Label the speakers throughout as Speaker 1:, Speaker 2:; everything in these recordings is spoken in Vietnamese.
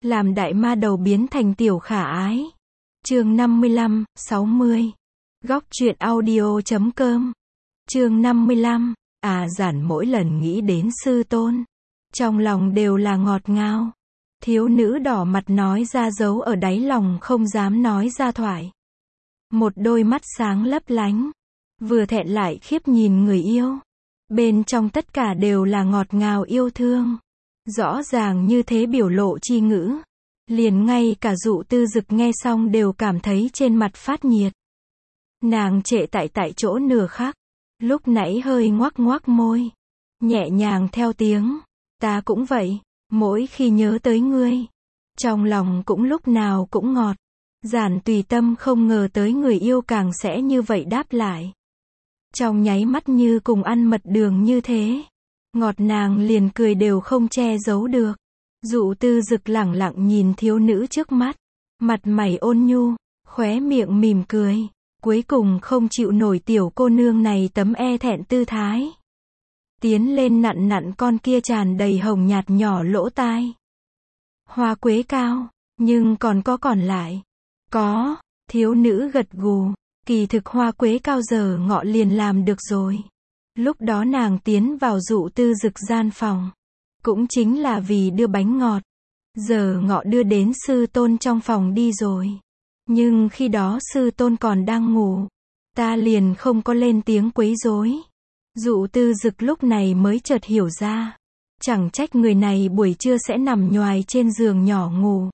Speaker 1: làm đại ma đầu biến thành tiểu khả ái. Chương 55, 60. Góc truyện audio.com. Chương 55. Giản mỗi lần nghĩ đến sư tôn, trong lòng đều là ngọt ngào. Thiếu nữ đỏ mặt nói ra giấu ở đáy lòng không dám nói ra thoại. Một đôi mắt sáng lấp lánh, vừa thẹn lại khiếp nhìn người yêu. Bên trong tất cả đều là ngọt ngào yêu thương. Rõ ràng như thế biểu lộ chi ngữ. Liền ngay cả Dụ Tư Dực nghe xong đều cảm thấy trên mặt phát nhiệt. Nàng trệ tại chỗ nửa khắc, lúc nãy hơi ngoác ngoác môi, nhẹ nhàng theo tiếng, ta cũng vậy, mỗi khi nhớ tới ngươi, trong lòng cũng lúc nào cũng ngọt. Giản Tùy Tâm không ngờ tới người yêu càng sẽ như vậy đáp lại. Trong nháy mắt như cùng ăn mật đường như thế. Ngọt nàng liền cười đều không che giấu được. Dụ Tư Dực lẳng lặng nhìn thiếu nữ trước mắt. Mặt mày ôn nhu, khóe miệng mỉm cười. Cuối cùng không chịu nổi tiểu cô nương này tấm e thẹn tư thái. Tiến lên nặn nặn con kia tràn đầy hồng nhạt nhỏ lỗ tai. Hoa quế cao, nhưng còn còn lại. Có, thiếu nữ gật gù. Kỳ thực hoa quế cao giờ ngọ liền làm được rồi. Lúc đó nàng tiến vào Dụ Tư Dực gian phòng. Cũng chính là vì đưa bánh ngọt. Giờ ngọ đưa đến sư tôn trong phòng đi rồi. Nhưng khi đó sư tôn còn đang ngủ. Ta liền không có lên tiếng quấy rối. Dụ Tư Dực lúc này mới chợt hiểu ra. Chẳng trách người này buổi trưa sẽ nằm nhoài trên giường nhỏ ngủ.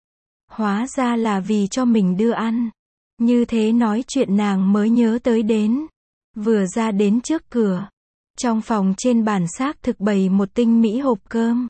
Speaker 1: Hóa ra là vì cho mình đưa ăn. Như thế nói chuyện nàng mới nhớ tới đến. Vừa ra đến trước cửa. Trong phòng trên bàn xác thực bày một tinh mỹ hộp cơm.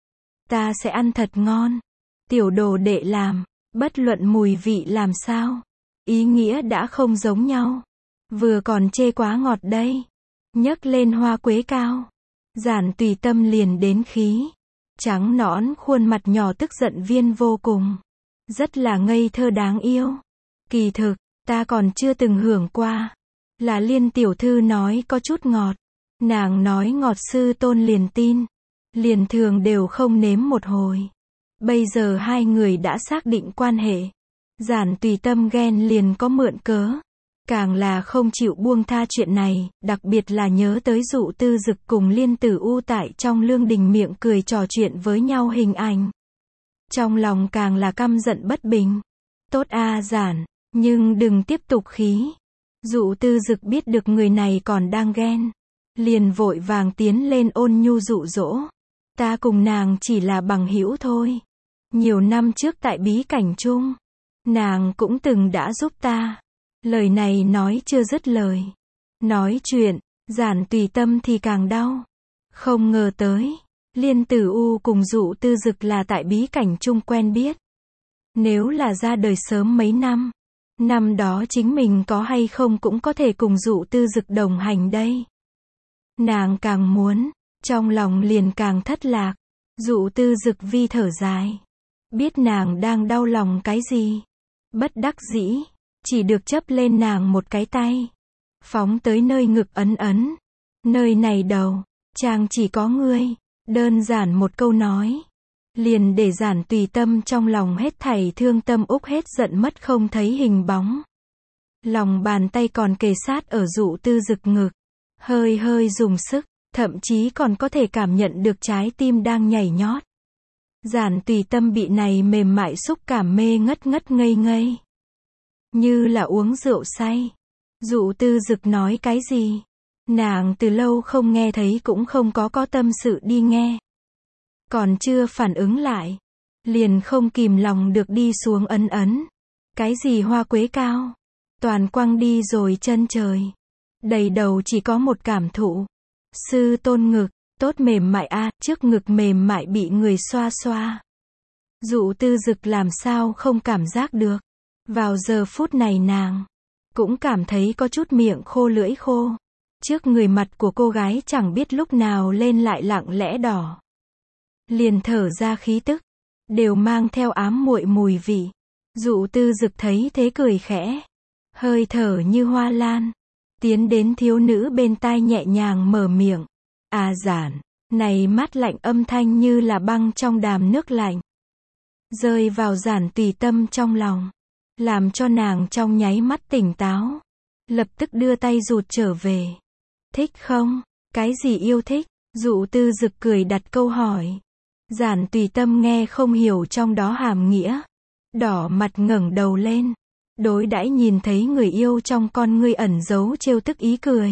Speaker 1: Ta sẽ ăn thật ngon. Tiểu đồ đệ làm. Bất luận mùi vị làm sao. Ý nghĩa đã không giống nhau. Vừa còn chê quá ngọt đây. Nhấc lên hoa quế cao. Giản Tùy Tâm liền đến khí. Trắng nõn khuôn mặt nhỏ tức giận viên vô cùng. Rất là ngây thơ đáng yêu. Kỳ thực, ta còn chưa từng hưởng qua. Là Liên tiểu thư nói có chút ngọt. Nàng nói ngọt sư tôn liền tin. Liền thường đều không nếm một hồi. Bây giờ hai người đã xác định quan hệ. Giản Tùy Tâm ghen liền có mượn cớ. Càng là không chịu buông tha chuyện này, đặc biệt là nhớ tới Dụ Tư Dực cùng Liên Tử U tại trong lương đình miệng cười trò chuyện với nhau hình ảnh. Trong lòng càng là căm giận bất bình. Tốt Giản, nhưng đừng tiếp tục khí. Dụ Tư Dực biết được người này còn đang ghen. Liền vội vàng tiến lên ôn nhu dụ dỗ. Ta cùng nàng chỉ là bằng hữu thôi. Nhiều năm trước tại bí cảnh chung, nàng cũng từng đã giúp ta. Lời này nói chưa dứt lời. Nói chuyện, Giản Tùy Tâm thì càng đau. Không ngờ tới, Liên Tử U cùng Dụ Tư Dực là tại bí cảnh chung quen biết. Nếu là ra đời sớm mấy năm, năm đó chính mình có hay không cũng có thể cùng Dụ Tư Dực đồng hành đây. Nàng càng muốn, trong lòng liền càng thất lạc. Dụ Tư Dực vi thở dài. Biết nàng đang đau lòng cái gì. Bất đắc dĩ, chỉ được chấp lên nàng một cái tay. Phóng tới nơi ngực ấn ấn. Nơi này đầu, chàng chỉ có ngươi. Đơn giản một câu nói. Liền để Giản Tùy Tâm trong lòng hết thảy thương tâm úc hết giận mất không thấy hình bóng. Lòng bàn tay còn kề sát ở Dụ Tư Dực ngực. Hơi hơi dùng sức, thậm chí còn có thể cảm nhận được trái tim đang nhảy nhót. Giản Tùy Tâm bị này mềm mại xúc cảm mê ngất ngất ngây ngây. Như là uống rượu say. Dụ Tư Dực nói cái gì? Nàng từ lâu không nghe thấy cũng không có tâm sự đi nghe. Còn chưa phản ứng lại. Liền không kìm lòng được đi xuống ấn ấn. Cái gì hoa quế cao? Toàn quăng đi rồi chân trời. Đầy đầu chỉ có một cảm thụ. Sư tôn ngực, tốt mềm mại trước ngực mềm mại bị người xoa xoa. Dụ Tư Dực làm sao không cảm giác được. Vào giờ phút này nàng cũng cảm thấy có chút miệng khô lưỡi khô. Trước người mặt của cô gái chẳng biết lúc nào lên lại lặng lẽ đỏ. Liền thở ra khí tức, đều mang theo ám muội mùi vị. Dụ Tư Dực thấy thế cười khẽ, hơi thở như hoa lan, tiến đến thiếu nữ bên tai nhẹ nhàng mở miệng. Giản, này mát lạnh âm thanh như là băng trong đàm nước lạnh. rơi vào Giản Tùy Tâm trong lòng, làm cho nàng trong nháy mắt tỉnh táo, lập tức đưa tay rụt trở về. Thích không? Cái gì yêu thích? Dụ Tư Dực cười đặt câu hỏi. Giản Tùy Tâm nghe không hiểu trong đó hàm nghĩa, đỏ mặt ngẩng đầu lên, đối đãi nhìn thấy người yêu trong con ngươi ẩn giấu trêu tức ý cười.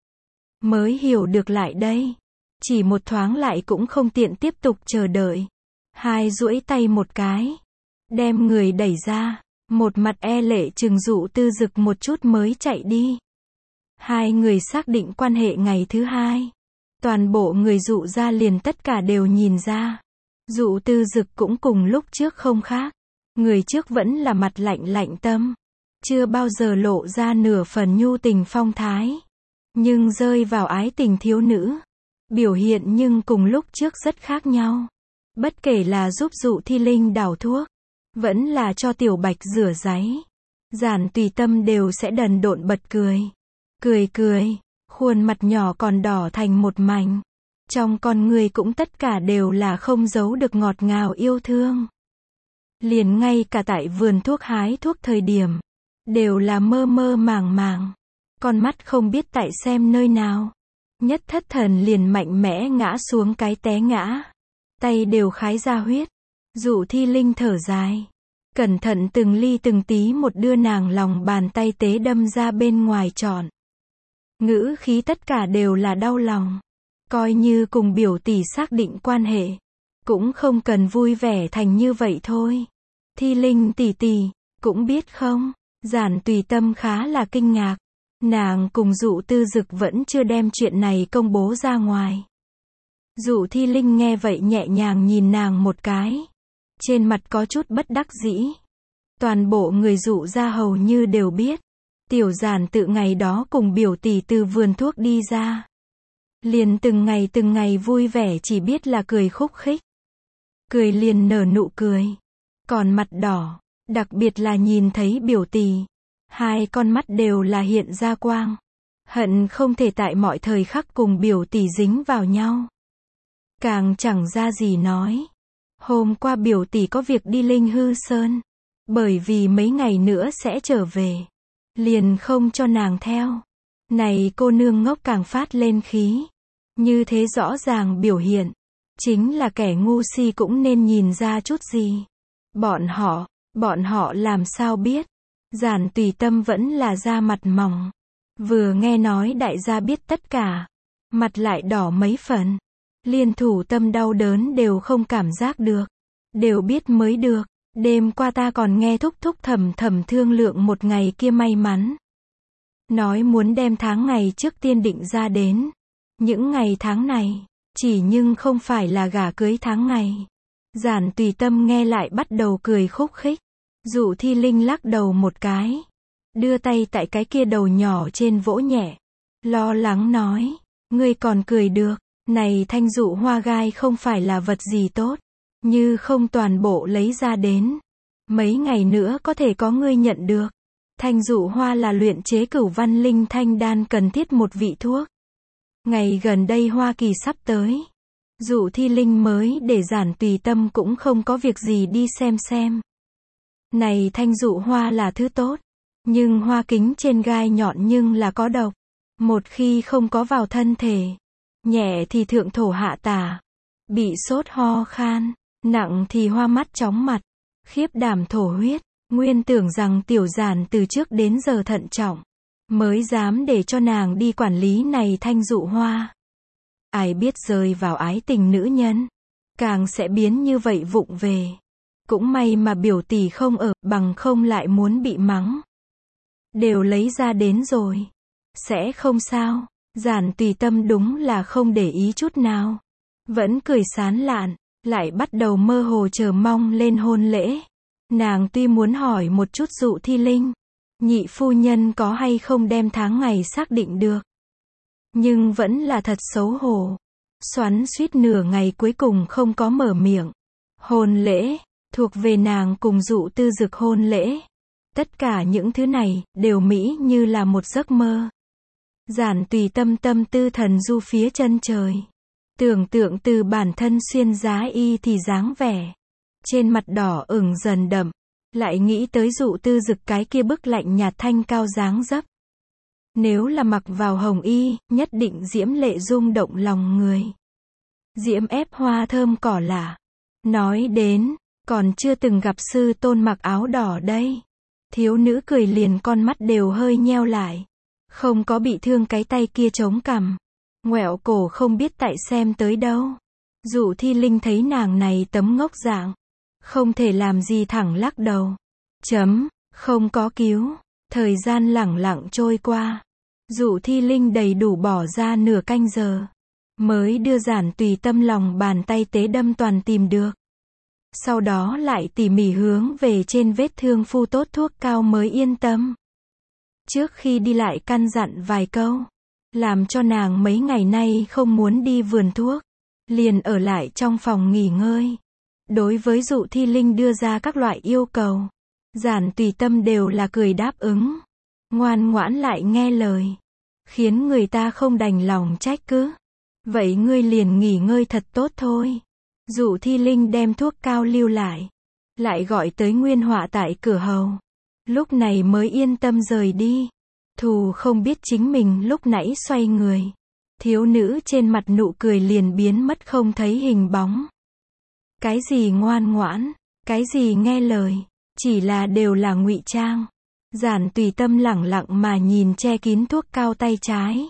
Speaker 1: Mới hiểu được lại đây, chỉ một thoáng lại cũng không tiện tiếp tục chờ đợi. Hai duỗi tay một cái, đem người đẩy ra, một mặt e lệ trừng Dụ Tư Dực một chút mới chạy đi. Hai người xác định quan hệ ngày thứ hai, toàn bộ người Dụ gia liền tất cả đều nhìn ra. Dụ Tư Dực cũng cùng lúc trước không khác, người trước vẫn là mặt lạnh lạnh tâm, chưa bao giờ lộ ra nửa phần nhu tình phong thái, nhưng rơi vào ái tình thiếu nữ, biểu hiện nhưng cùng lúc trước rất khác nhau. Bất kể là giúp Dụ Thi Linh đảo thuốc, vẫn là cho Tiểu Bạch rửa ráy, Giản Tùy Tâm đều sẽ đần độn bật cười. Cười, khuôn mặt nhỏ còn đỏ thành một mảnh. Trong con người cũng tất cả đều là không giấu được ngọt ngào yêu thương. Liền ngay cả tại vườn thuốc hái thuốc thời điểm, đều là mơ mơ màng màng. Con mắt không biết tại xem nơi nào. Nhất thất thần liền mạnh mẽ ngã xuống cái té ngã. Tay đều khái ra huyết. Dụ Thi Linh thở dài, cẩn thận từng ly từng tí một đưa nàng lòng bàn tay tế đâm ra bên ngoài trọn. Ngữ khí tất cả đều là đau lòng. Coi như cùng biểu tỷ xác định quan hệ, cũng không cần vui vẻ thành như vậy thôi. Thi Linh tỷ tỷ, cũng biết không, Giản Tùy Tâm khá là kinh ngạc. Nàng cùng Dụ Tư Dực vẫn chưa đem chuyện này công bố ra ngoài. Dụ Thi Linh nghe vậy nhẹ nhàng nhìn nàng một cái, trên mặt có chút bất đắc dĩ. Toàn bộ người Dụ gia hầu như đều biết, Tiểu Giản tự ngày đó cùng biểu tỷ từ vườn thuốc đi ra, liền từng ngày vui vẻ chỉ biết là cười khúc khích. Cười liền nở nụ cười, còn mặt đỏ, đặc biệt là nhìn thấy biểu tỷ, hai con mắt đều là hiện ra quang, hận không thể tại mọi thời khắc cùng biểu tỷ dính vào nhau. Càng chẳng ra gì nói, hôm qua biểu tỷ có việc đi Linh Hư Sơn, bởi vì mấy ngày nữa sẽ trở về, liền không cho nàng theo. Này cô nương ngốc càng phát lên khí. Như thế rõ ràng biểu hiện, chính là kẻ ngu si cũng nên nhìn ra chút gì. Bọn họ làm sao biết. Giản Tùy Tâm vẫn là da mặt mỏng. Vừa nghe nói đại gia biết tất cả, mặt lại đỏ mấy phần. Liên thủ tâm đau đớn đều không cảm giác được. Đều biết mới được. Đêm qua ta còn nghe thúc thúc thầm thầm thương lượng một ngày kia may mắn. Nói muốn đem tháng ngày trước tiên định ra đến. Những ngày tháng này, chỉ nhưng không phải là gả cưới tháng ngày. Giản Tùy Tâm nghe lại bắt đầu cười khúc khích. Dụ Thi Linh lắc đầu một cái, đưa tay tại cái kia đầu nhỏ trên vỗ nhẹ, lo lắng nói, ngươi còn cười được, này thanh dụ hoa gai không phải là vật gì tốt, như không toàn bộ lấy ra đến, mấy ngày nữa có thể có ngươi nhận được. Thanh dụ hoa là luyện chế cửu văn linh thanh đan cần thiết một vị thuốc. Ngày gần đây Hoa Kỳ sắp tới, Dụ Thi Linh mới để Giản Tùy Tâm cũng không có việc gì đi xem. Này thanh dụ hoa là thứ tốt, nhưng hoa kính trên gai nhọn nhưng là có độc. Một khi không có vào thân thể, nhẹ thì thượng thổ hạ tả, bị sốt ho khan, nặng thì hoa mắt chóng mặt, khiếp đảm thổ huyết. Nguyên tưởng rằng Tiểu Giản từ trước đến giờ thận trọng, mới dám để cho nàng đi quản lý này thanh dụ hoa. Ai biết rơi vào ái tình nữ nhân, càng sẽ biến như vậy vụng về. Cũng may mà biểu tỷ không ở, bằng không lại muốn bị mắng. Đều lấy ra đến rồi, sẽ không sao. Giản Tùy Tâm đúng là không để ý chút nào, vẫn cười sán lạn, lại bắt đầu mơ hồ chờ mong lên hôn lễ. Nàng tuy muốn hỏi một chút Dụ Thi Linh, nhị phu nhân có hay không đem tháng ngày xác định được, nhưng vẫn là thật xấu hổ, xoắn suýt nửa ngày cuối cùng không có mở miệng. Hôn lễ, thuộc về nàng cùng Dụ Tư Dực hôn lễ. Tất cả những thứ này, đều mỹ như là một giấc mơ. Giản Tùy Tâm tâm tư thần du phía chân trời. Tưởng tượng từ bản thân xuyên giá y thì dáng vẻ. trên mặt đỏ ửng dần đậm, lại nghĩ tới Dụ Tư Dực cái kia bức lạnh nhạt thanh cao dáng dấp. Nếu là mặc vào hồng y, nhất định diễm lệ rung động lòng người. Diễm ép hoa thơm cỏ lạ. Nói đến, còn chưa từng gặp sư tôn mặc áo đỏ đây. Thiếu nữ cười liền con mắt đều hơi nheo lại. Không có bị thương cái tay kia chống cằm. Ngoẹo cổ không biết tại xem tới đâu. Dụ Thi Linh thấy nàng này tấm ngốc dạng. Không thể làm gì thẳng lắc đầu. Không có cứu. Thời gian lẳng lặng trôi qua. Dụ Thi Linh đầy đủ bỏ ra nửa canh giờ. Mới đưa Giản Tùy Tâm lòng bàn tay tế đâm toàn tìm được. Sau đó lại tỉ mỉ hướng về trên vết thương phu tốt thuốc cao mới yên tâm. Trước khi đi lại căn dặn vài câu. Làm cho nàng mấy ngày nay không muốn đi vườn thuốc. Liền ở lại trong phòng nghỉ ngơi. Đối với Dụ Thi Linh đưa ra các loại yêu cầu. Giản Tùy Tâm đều là cười đáp ứng. Ngoan ngoãn lại nghe lời. Khiến người ta không đành lòng trách cứ. Vậy ngươi liền nghỉ ngơi thật tốt thôi. Dụ Thi Linh đem thuốc cao lưu lại. Lại gọi tới Nguyên Họa tại cửa hầu. Lúc này mới yên tâm rời đi. Thù không biết chính mình lúc nãy xoay người. Thiếu nữ trên mặt nụ cười liền biến mất không thấy hình bóng. Cái gì ngoan ngoãn, cái gì nghe lời, chỉ là đều là ngụy trang. Giản Tùy Tâm lẳng lặng mà nhìn che kín thuốc cao tay trái.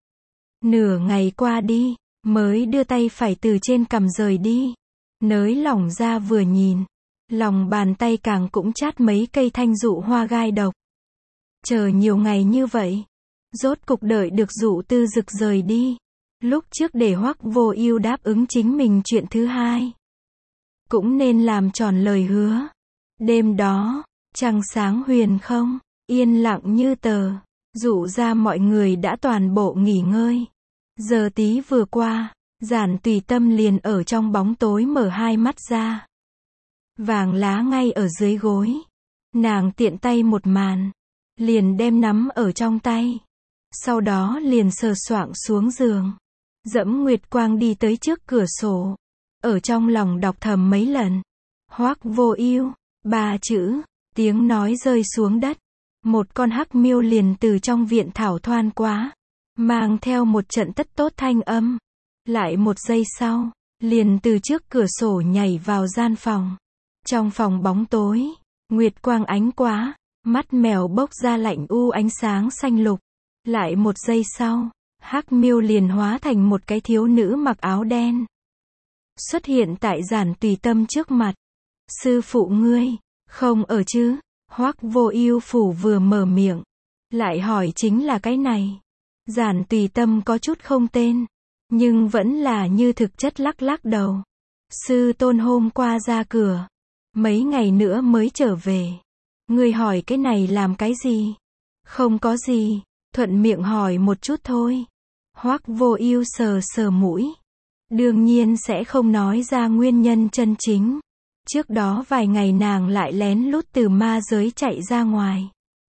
Speaker 1: Nửa ngày qua đi, mới đưa tay phải từ trên cằm rời đi. Nới lỏng ra vừa nhìn, lòng bàn tay càng cũng chát mấy cây thanh dụ hoa gai độc. Chờ nhiều ngày như vậy, rốt cục đợi được Dụ Tư Dực rời đi. Lúc trước để Hoắc Vô Ưu đáp ứng chính mình chuyện thứ hai, cũng nên làm tròn lời hứa. Đêm đó, trăng sáng huyền không, yên lặng như tờ. Dụ ra mọi người đã toàn bộ nghỉ ngơi. Giờ tí vừa qua, Giản Tùy Tâm liền ở trong bóng tối mở hai mắt ra. Vàng lá ngay ở dưới gối. Nàng tiện tay một màn, liền đem nắm ở trong tay. Sau đó liền sờ soạng xuống giường. Dẫm Nguyệt Quang đi tới trước cửa sổ. Ở trong lòng đọc thầm mấy lần. Hoắc Vô Ưu, 3 chữ, tiếng nói rơi xuống đất. Một con hắc miêu liền từ trong viện thảo thoăn qua. Mang theo một trận tất tốt thanh âm. Lại một giây sau, liền từ trước cửa sổ nhảy vào gian phòng. Trong phòng bóng tối, Nguyệt Quang ánh quá. Mắt mèo bốc ra lạnh u ánh sáng xanh lục. Lại một giây sau, hắc miêu liền hóa thành một cái thiếu nữ mặc áo đen. Xuất hiện tại Giản Tùy Tâm trước mặt. Sư phụ ngươi, không ở chứ? Hoắc Vô Ưu phủ vừa mở miệng, lại hỏi chính là cái này. Giản Tùy Tâm có chút không tên, nhưng vẫn là như thực chất lắc lắc đầu. Sư tôn hôm qua ra cửa, mấy ngày nữa mới trở về. Ngươi hỏi cái này làm cái gì? Không có gì, thuận miệng hỏi một chút thôi. Hoắc Vô Ưu sờ sờ mũi. Đương nhiên sẽ không nói ra nguyên nhân chân chính. Trước đó vài ngày nàng lại lén lút từ ma giới chạy ra ngoài.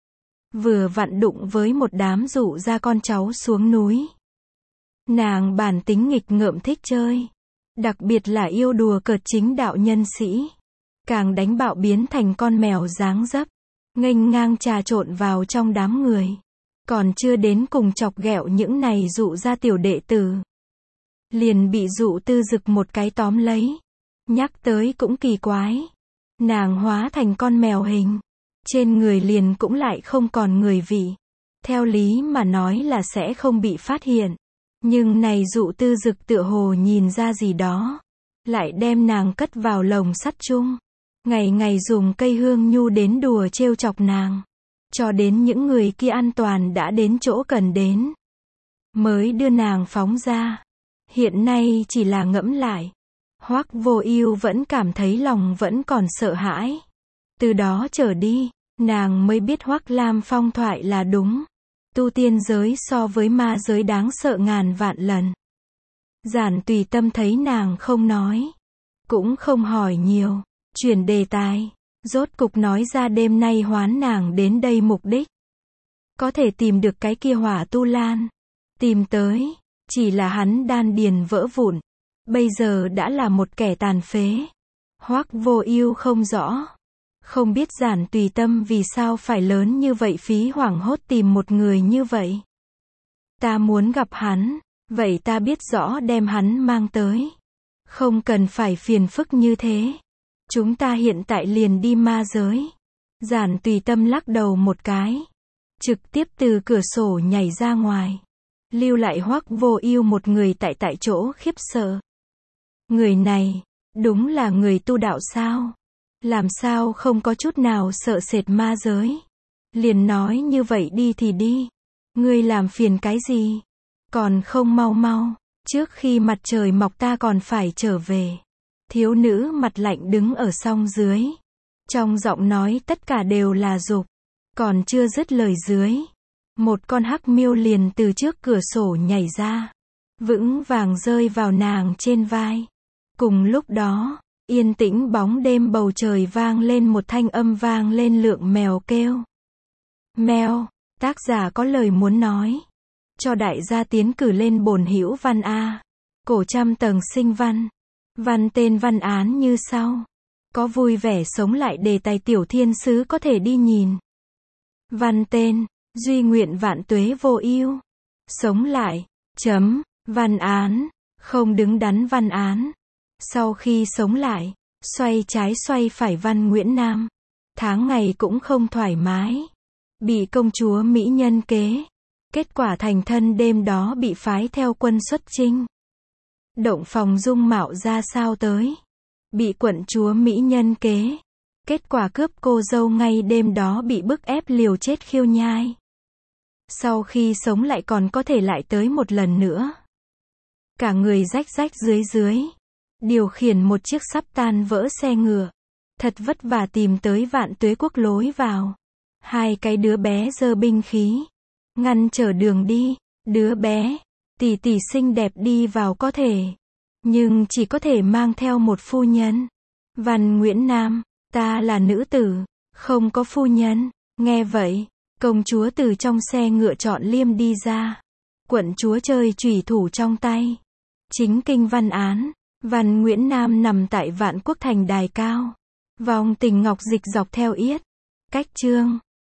Speaker 1: Vừa vặn đụng với một đám dụ ra con cháu xuống núi. Nàng bản tính nghịch ngợm thích chơi. Đặc biệt là yêu đùa cợt chính đạo nhân sĩ. Càng đánh bạo biến thành con mèo dáng dấp. Nghênh ngang trà trộn vào trong đám người. Còn chưa đến cùng chọc ghẹo những này dụ ra tiểu đệ tử. Liền bị Dụ Tư Dực một cái tóm lấy. Nhắc tới cũng kỳ quái. Nàng hóa thành con mèo hình. Trên người liền cũng lại không còn người vị. Theo lý mà nói là sẽ không bị phát hiện. Nhưng này Dụ Tư Dực tựa hồ nhìn ra gì đó. Lại đem nàng cất vào lồng sắt chung. Ngày ngày dùng cây hương nhu đến đùa trêu chọc nàng. Cho đến những người kia an toàn đã đến chỗ cần đến. Mới đưa nàng phóng ra. Hiện nay chỉ là ngẫm lại. Hoắc Vô Ưu vẫn cảm thấy lòng vẫn còn sợ hãi. Từ đó trở đi, nàng mới biết Hoắc Lam Phong thoại là đúng. Tu tiên giới so với ma giới đáng sợ ngàn vạn lần. Giản Tùy Tâm thấy nàng không nói. Cũng không hỏi nhiều. Chuyển đề tài. Rốt cục nói ra đêm nay hoán nàng đến đây mục đích. Có thể tìm được cái kia Hỏa Tu Lan. Tìm tới. Chỉ là hắn đan điền vỡ vụn. Bây giờ đã là một kẻ tàn phế. Hoắc Vô Ưu không rõ. Không biết Giản Tùy Tâm vì sao phải lớn như vậy phí hoảng hốt tìm một người như vậy. Ta muốn gặp hắn, vậy ta biết rõ đem hắn mang tới. Không cần phải phiền phức như thế. Chúng ta hiện tại liền đi ma giới. Giản Tùy Tâm lắc đầu một cái. Trực tiếp từ cửa sổ nhảy ra ngoài. Lưu lại Hoắc Vô Ưu một người tại chỗ khiếp sợ. Người này, đúng là người tu đạo sao? Làm sao không có chút nào sợ sệt ma giới? Liền nói như vậy đi thì đi. Ngươi làm phiền cái gì? Còn không mau mau, trước khi mặt trời mọc ta còn phải trở về. Thiếu nữ mặt lạnh đứng ở song dưới. Trong giọng nói tất cả đều là dục. Còn chưa dứt lời dưới. Một con hắc miêu liền từ trước cửa sổ nhảy ra. Vững vàng rơi vào nàng trên vai. Cùng lúc đó, yên tĩnh bóng đêm bầu trời vang lên một thanh âm vang lên lượng mèo kêu. Mèo, tác giả có lời muốn nói. Cho đại gia tiến cử lên bổn hữu văn A. Cổ trăm tầng sinh văn. Văn tên văn án như sau. Có vui vẻ sống lại đề tài tiểu thiên sứ có thể đi nhìn. Văn tên, duy nguyện vạn tuế vô ưu. Sống lại, chấm, văn án, không đứng đắn văn án. Sau khi sống lại, xoay trái xoay phải văn Nguyễn Nam. Tháng ngày cũng không thoải mái. Bị công chúa mỹ nhân kế. Kết quả thành thân đêm đó bị phái theo quân xuất chinh. Động phòng dung mạo ra sao tới. Bị quận chúa mỹ nhân kế. Kết quả cướp cô dâu ngay đêm đó bị bức ép liều chết khiêu nhai. Sau khi sống lại còn có thể lại tới một lần nữa. Cả người rách rách dưới dưới. Điều khiển một chiếc sắp tan vỡ xe ngựa. Thật vất vả tìm tới Vạn Tuế Quốc lối vào. Hai cái đứa bé giơ binh khí. Ngăn trở đường đi. Đứa bé, tỷ tỷ xinh đẹp đi vào có thể. Nhưng chỉ có thể mang theo một phu nhân. Văn Nguyễn Nam, ta là nữ tử, không có phu nhân. Nghe vậy, công chúa từ trong xe ngựa chọn liêm đi ra. Quận chúa chơi chùy thủ trong tay. Chính kinh văn án. Văn Nguyễn Nam nằm tại Vạn Quốc thành đài cao. Vòng tình ngọc dịch dọc theo yết. Cách chương.